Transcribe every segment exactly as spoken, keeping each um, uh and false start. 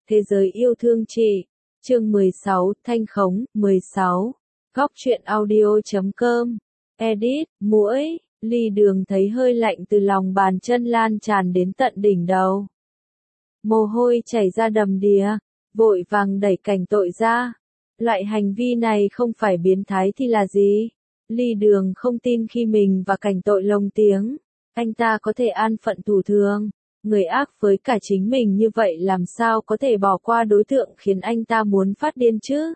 Thế giới yêu thương chị. Chương mười sáu, Thanh khống, mười sáu. Góc truyện audio chấm com. Edit, muỗi, ly đường thấy hơi lạnh từ lòng bàn chân lan tràn đến tận đỉnh đầu. Mồ hôi chảy ra đầm đìa, vội vàng đẩy cảnh tội ra. Loại hành vi này không phải biến thái thì là gì? Ly đường không tin khi mình và cảnh tội lồng tiếng. Anh ta có thể an phận thủ thường. Người ác với cả chính mình như vậy làm sao có thể bỏ qua đối tượng khiến anh ta muốn phát điên chứ?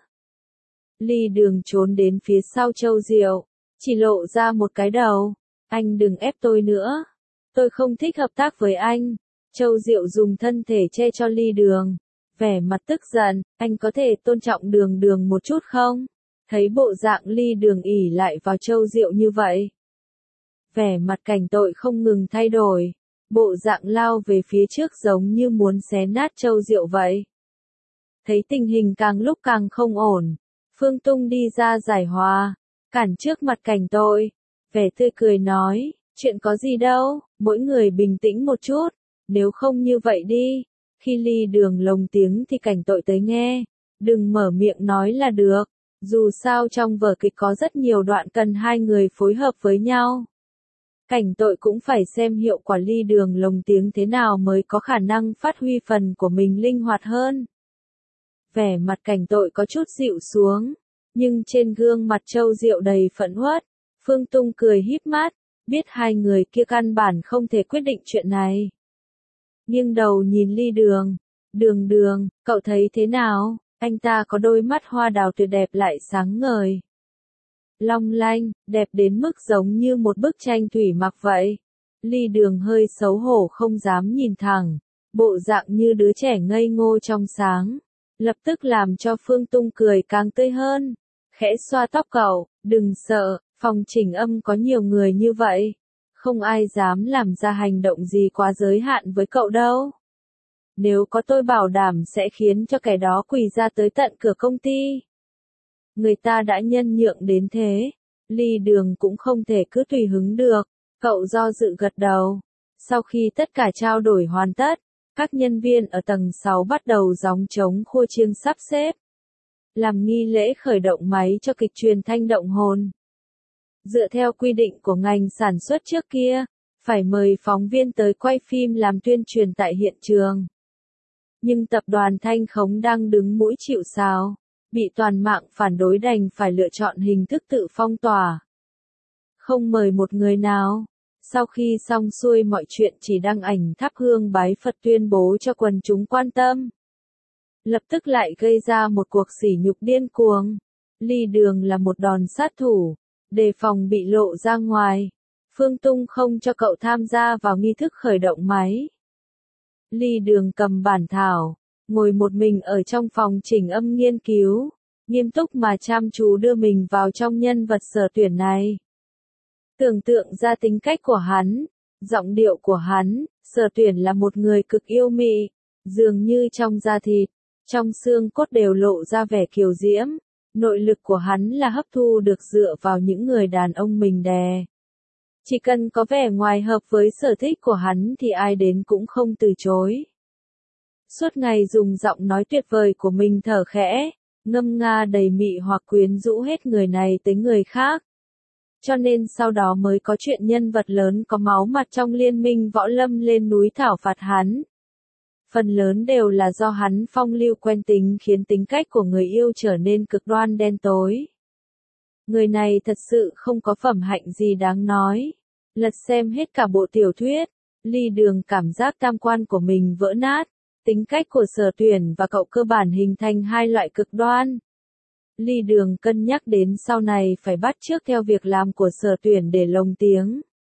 Ly đường trốn đến phía sau Châu Diệu, chỉ lộ ra một cái đầu. Anh đừng ép tôi nữa. Tôi không thích hợp tác với anh. Châu Diệu dùng thân thể che cho ly đường. Vẻ mặt tức giận, anh có thể tôn trọng đường đường một chút không? Thấy bộ dạng ly đường ỉ lại vào Châu Diệu như vậy. Vẻ mặt cảnh tội không ngừng thay đổi. Bộ dạng lao về phía trước giống như muốn xé nát Châu Diệu vậy. Thấy tình hình càng lúc càng không ổn. Phương Tung đi ra giải hòa. Cản trước mặt cảnh tội. Vẻ tươi cười nói, chuyện có gì đâu, mỗi người bình tĩnh một chút. Nếu không như vậy đi. Khi ly đường lồng tiếng thì cảnh tội tới nghe. Đừng mở miệng nói là được. Dù sao trong vở kịch có rất nhiều đoạn cần hai người phối hợp với nhau. Cảnh tội cũng phải xem hiệu quả ly đường lồng tiếng thế nào mới có khả năng phát huy phần của mình linh hoạt hơn. Vẻ mặt cảnh tội có chút dịu xuống, nhưng trên gương mặt Châu Diệu đầy phẫn uất. Phương Tung cười híp mắt, biết hai người kia căn bản không thể quyết định chuyện này. Nghiêng đầu nhìn ly đường, đường đường, cậu thấy thế nào? Anh ta có đôi mắt hoa đào tuyệt đẹp lại sáng ngời. Long lanh, đẹp đến mức giống như một bức tranh thủy mặc vậy. Ly đường hơi xấu hổ không dám nhìn thẳng, bộ dạng như đứa trẻ ngây ngô trong sáng. Lập tức làm cho Phương Tung cười càng tươi hơn. Khẽ xoa tóc cậu, đừng sợ, phòng chỉnh âm có nhiều người như vậy. Không ai dám làm ra hành động gì quá giới hạn với cậu đâu. Nếu có tôi bảo đảm sẽ khiến cho kẻ đó quỳ ra tới tận cửa công ty. Người ta đã nhân nhượng đến thế, ly đường cũng không thể cứ tùy hứng được, cậu do dự gật đầu. Sau khi tất cả trao đổi hoàn tất, các nhân viên ở tầng sáu bắt đầu gióng trống khua chiêng sắp xếp. Làm nghi lễ khởi động máy cho kịch truyền thanh động hồn. Dựa theo quy định của ngành sản xuất trước kia, phải mời phóng viên tới quay phim làm tuyên truyền tại hiện trường. Nhưng tập đoàn Thanh khống đang đứng mũi chịu sào. Bị toàn mạng phản đối đành phải lựa chọn hình thức tự phong tỏa. Không mời một người nào. Sau khi xong xuôi mọi chuyện chỉ đăng ảnh thắp hương bái Phật tuyên bố cho quần chúng quan tâm. Lập tức lại gây ra một cuộc sỉ nhục điên cuồng. Ly đường là một đòn sát thủ, đề phòng bị lộ ra ngoài. Phương Tung không cho cậu tham gia vào nghi thức khởi động máy. Ly đường cầm bản thảo. Ngồi một mình ở trong phòng chỉnh âm nghiên cứu, nghiêm túc mà chăm chú đưa mình vào trong nhân vật Sở Tuyển này. Tưởng tượng ra tính cách của hắn, giọng điệu của hắn, Sở Tuyển là một người cực yêu mị, dường như trong da thịt, trong xương cốt đều lộ ra vẻ kiều diễm. Nội lực của hắn là hấp thu được dựa vào những người đàn ông mình đè. Chỉ cần có vẻ ngoài hợp với sở thích của hắn thì ai đến cũng không từ chối. Suốt ngày dùng giọng nói tuyệt vời của mình thở khẽ, ngâm nga đầy mị hoặc quyến rũ hết người này tới người khác. Cho nên sau đó mới có chuyện nhân vật lớn có máu mặt trong liên minh võ lâm lên núi thảo phạt hắn. Phần lớn đều là do hắn phong lưu quen tính khiến tính cách của người yêu trở nên cực đoan đen tối. Người này thật sự không có phẩm hạnh gì đáng nói. Lật xem hết cả bộ tiểu thuyết, ly đường cảm giác tam quan của mình vỡ nát. Tính cách của Sở Tuyển và cậu cơ bản hình thành hai loại cực đoan. Ly đường cân nhắc đến sau này phải bắt chước theo việc làm của Sở Tuyển để lồng tiếng.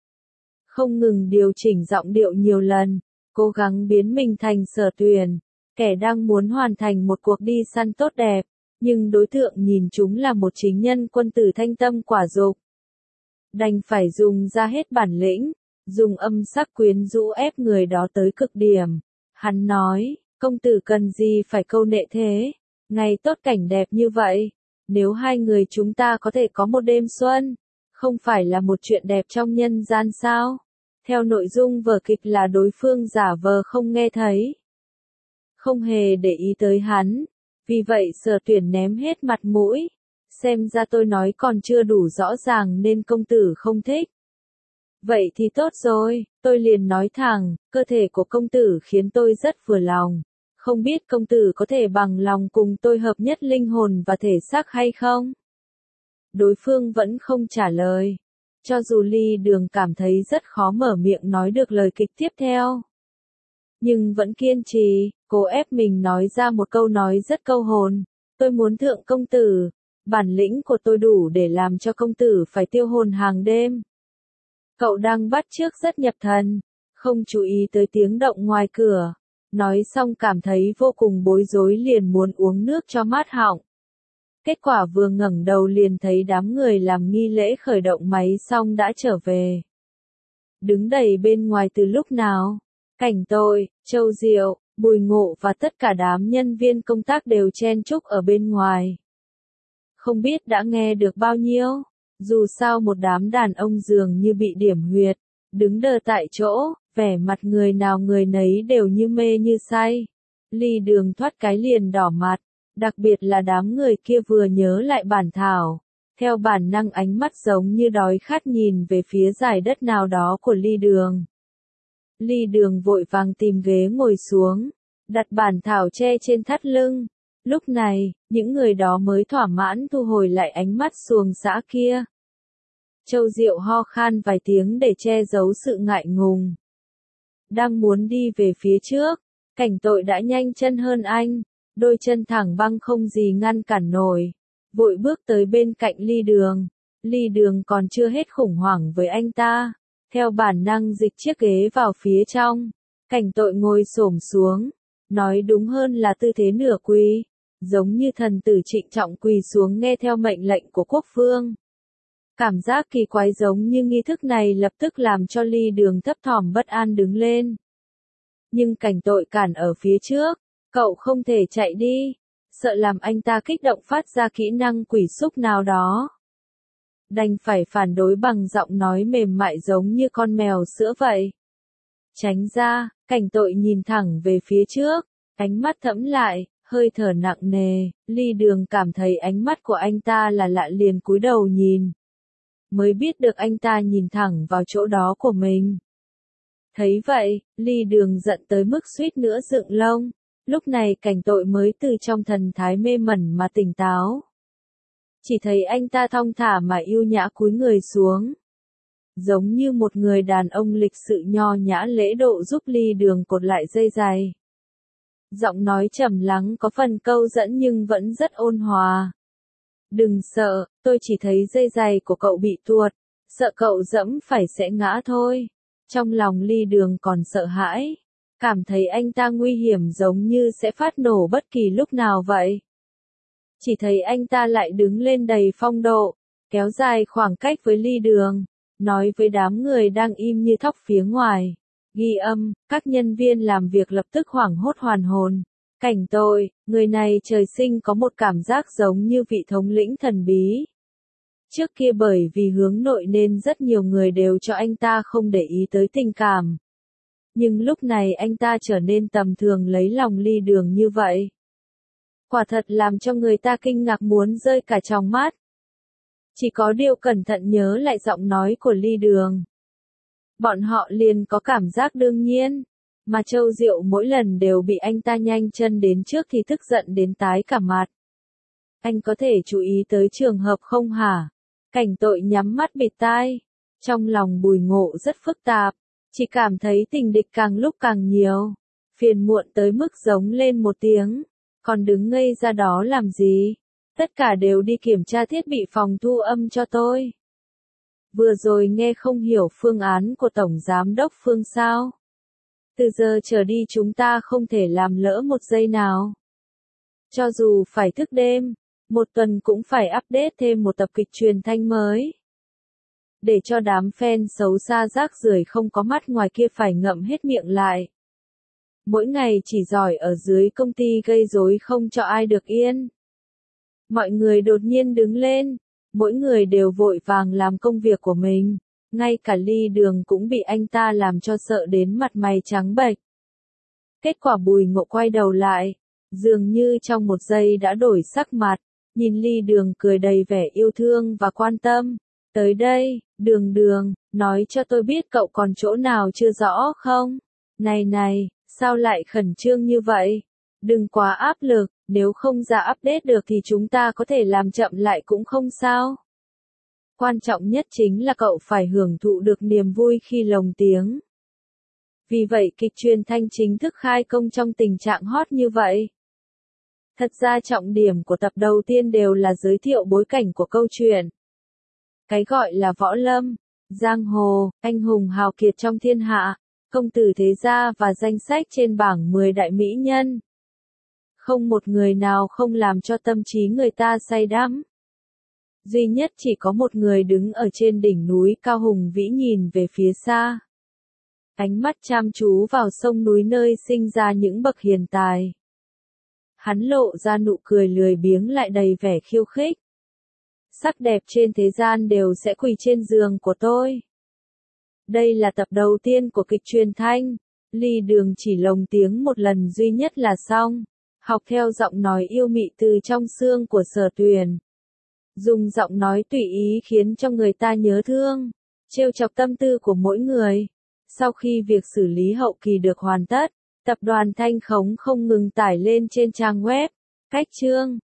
Không ngừng điều chỉnh giọng điệu nhiều lần, cố gắng biến mình thành Sở Tuyển, kẻ đang muốn hoàn thành một cuộc đi săn tốt đẹp, nhưng đối tượng nhìn chúng là một chính nhân quân tử thanh tâm quả dục. Đành phải dùng ra hết bản lĩnh, dùng âm sắc quyến rũ ép người đó tới cực điểm. Hắn nói, công tử cần gì phải câu nệ thế, ngày tốt cảnh đẹp như vậy, nếu hai người chúng ta có thể có một đêm xuân, không phải là một chuyện đẹp trong nhân gian sao? Theo nội dung vở kịch là đối phương giả vờ không nghe thấy. không hề để ý tới hắn. Vì vậy Sở Tuyển ném hết mặt mũi. Xem ra tôi nói còn chưa đủ rõ ràng nên công tử không thích. Vậy thì tốt rồi, tôi liền nói thẳng, cơ thể của công tử khiến tôi rất vừa lòng. Không biết công tử có thể bằng lòng cùng tôi hợp nhất linh hồn và thể xác hay không? Đối phương vẫn không trả lời. Cho dù Ly Đường cảm thấy rất khó mở miệng nói được lời kịch tiếp theo. Nhưng vẫn kiên trì, cố ép mình nói ra một câu nói rất câu hồn. Tôi muốn thượng công tử, bản lĩnh của tôi đủ để làm cho công tử phải tiêu hồn hàng đêm. Cậu đang bắt chước rất nhập thần, không chú ý tới tiếng động ngoài cửa. Nói xong cảm thấy vô cùng bối rối liền muốn uống nước cho mát họng. Kết quả vừa ngẩng đầu liền thấy đám người làm nghi lễ khởi động máy xong đã trở về. Đứng đầy bên ngoài từ lúc nào? Cảnh Tội, Châu Diệu, Bùi Ngộ và tất cả đám nhân viên công tác đều chen chúc ở bên ngoài. Không biết đã nghe được bao nhiêu? Dù sao một đám đàn ông dường như bị điểm huyệt, đứng đờ tại chỗ, vẻ mặt người nào người nấy đều như mê như say. Ly Đường thoát cái liền đỏ mặt, đặc biệt là đám người kia vừa nhớ lại bản thảo. Theo bản năng ánh mắt giống như đói khát nhìn về phía dải đất nào đó của Ly Đường. Ly Đường vội vàng tìm ghế ngồi xuống, đặt bản thảo che trên thắt lưng. Lúc này, những người đó mới thỏa mãn thu hồi lại ánh mắt xuồng xã kia. Châu Diệu ho khan vài tiếng để che giấu sự ngại ngùng. Đang muốn đi về phía trước, Cảnh Tội đã nhanh chân hơn anh, đôi chân thẳng băng không gì ngăn cản nổi. Vội bước tới bên cạnh Ly Đường. Ly Đường còn chưa hết khủng hoảng với anh ta. Theo bản năng dịch chiếc ghế vào phía trong. Cảnh Tội ngồi xổm xuống. Nói đúng hơn là tư thế nửa quỳ. Giống như thần tử trịnh trọng quỳ xuống nghe theo mệnh lệnh của quốc vương. Cảm giác kỳ quái giống như nghi thức này lập tức làm cho Ly Đường thấp thỏm bất an đứng lên. Nhưng Cảnh Tội cản ở phía trước. Cậu không thể chạy đi. Sợ làm anh ta kích động phát ra kỹ năng quỷ xúc nào đó. Đành phải phản đối bằng giọng nói mềm mại giống như con mèo sữa vậy. Tránh ra, Cảnh Tội nhìn thẳng về phía trước, ánh mắt thẫm lại, hơi thở nặng nề. Ly Đường cảm thấy ánh mắt của anh ta là lạ liền cúi đầu nhìn. Mới biết được anh ta nhìn thẳng vào chỗ đó của mình. Thấy vậy, Ly Đường giận tới mức suýt nữa dựng lông. Lúc này Cảnh Tội mới từ trong thần thái mê mẩn mà tỉnh táo. Chỉ thấy anh ta thong thả mà yêu nhã cúi người xuống. Giống như một người đàn ông lịch sự nho nhã lễ độ giúp Ly Đường cột lại dây giày. Giọng nói trầm lắng có phần câu dẫn nhưng vẫn rất ôn hòa. Đừng sợ, tôi chỉ thấy dây giày của cậu bị tuột, sợ cậu dẫm phải sẽ ngã thôi. Trong lòng Ly Đường còn sợ hãi. Cảm thấy anh ta nguy hiểm giống như sẽ phát nổ bất kỳ lúc nào vậy. Chỉ thấy anh ta lại đứng lên đầy phong độ, kéo dài khoảng cách với Ly Đường, nói với đám người đang im như thóc phía ngoài. Ghi âm, các nhân viên làm việc lập tức hoảng hốt hoàn hồn. Cảnh Tội, người này trời sinh có một cảm giác giống như vị thống lĩnh thần bí. Trước kia bởi vì hướng nội nên rất nhiều người đều cho anh ta không để ý tới tình cảm. Nhưng lúc này anh ta trở nên tầm thường lấy lòng Ly Đường như vậy. Quả thật làm cho người ta kinh ngạc muốn rơi cả tròng mắt. Chỉ có điều cẩn thận nhớ lại giọng nói của Ly Đường. Bọn họ liền có cảm giác đương nhiên. Mà Châu Diệu mỗi lần đều bị anh ta nhanh chân đến trước thì tức giận đến tái cả mặt. Anh có thể chú ý tới trường hợp không hả? Cảnh Tội nhắm mắt bịt tai. Trong lòng Bùi Ngộ rất phức tạp. Chỉ cảm thấy tình địch càng lúc càng nhiều. Phiền muộn tới mức giống lên một tiếng. Còn đứng ngây ra đó làm gì? Tất cả đều đi kiểm tra thiết bị phòng thu âm cho tôi. Vừa rồi nghe không hiểu phương án của Tổng Giám đốc Phương sao? Từ giờ trở đi chúng ta không thể làm lỡ một giây nào. Cho dù phải thức đêm, một tuần cũng phải update thêm một tập kịch truyền thanh mới. Để cho đám fan xấu xa rác rưởi không có mắt ngoài kia phải ngậm hết miệng lại. Mỗi ngày chỉ giỏi ở dưới công ty gây rối không cho ai được yên. Mọi người đột nhiên đứng lên, mỗi người đều vội vàng làm công việc của mình, ngay cả Ly Đường cũng bị anh ta làm cho sợ đến mặt mày trắng bệch. Kết quả Bùi Ngộ quay đầu lại, dường như trong một giây đã đổi sắc mặt, nhìn Ly Đường cười đầy vẻ yêu thương và quan tâm. Tới đây, Đường Đường, nói cho tôi biết cậu còn chỗ nào chưa rõ không? Này này, sao lại khẩn trương như vậy? Đừng quá áp lực, nếu không ra update được thì chúng ta có thể làm chậm lại cũng không sao. Quan trọng nhất chính là cậu phải hưởng thụ được niềm vui khi lồng tiếng. Vì vậy kịch truyền thanh chính thức khai công trong tình trạng hot như vậy. Thật ra trọng điểm của tập đầu tiên đều là giới thiệu bối cảnh của câu chuyện. Cái gọi là võ lâm, giang hồ, anh hùng hào kiệt trong thiên hạ, công tử thế gia và danh sách trên bảng mười đại mỹ nhân. Không một người nào không làm cho tâm trí người ta say đắm. Duy nhất chỉ có một người đứng ở trên đỉnh núi cao hùng vĩ nhìn về phía xa. Ánh mắt chăm chú vào sông núi nơi sinh ra những bậc hiền tài. Hắn lộ ra nụ cười lười biếng lại đầy vẻ khiêu khích. Sắc đẹp trên thế gian đều sẽ quỳ trên giường của tôi. Đây là tập đầu tiên của kịch truyền thanh. Ly Đường chỉ lồng tiếng một lần duy nhất là xong. Học theo giọng nói yêu mị từ trong xương của Sở Tuyền. Dùng giọng nói tùy ý khiến cho người ta nhớ thương, trêu chọc tâm tư của mỗi người. Sau khi việc xử lý hậu kỳ được hoàn tất, tập đoàn Thanh Khống không ngừng tải lên trên trang web, cách chương.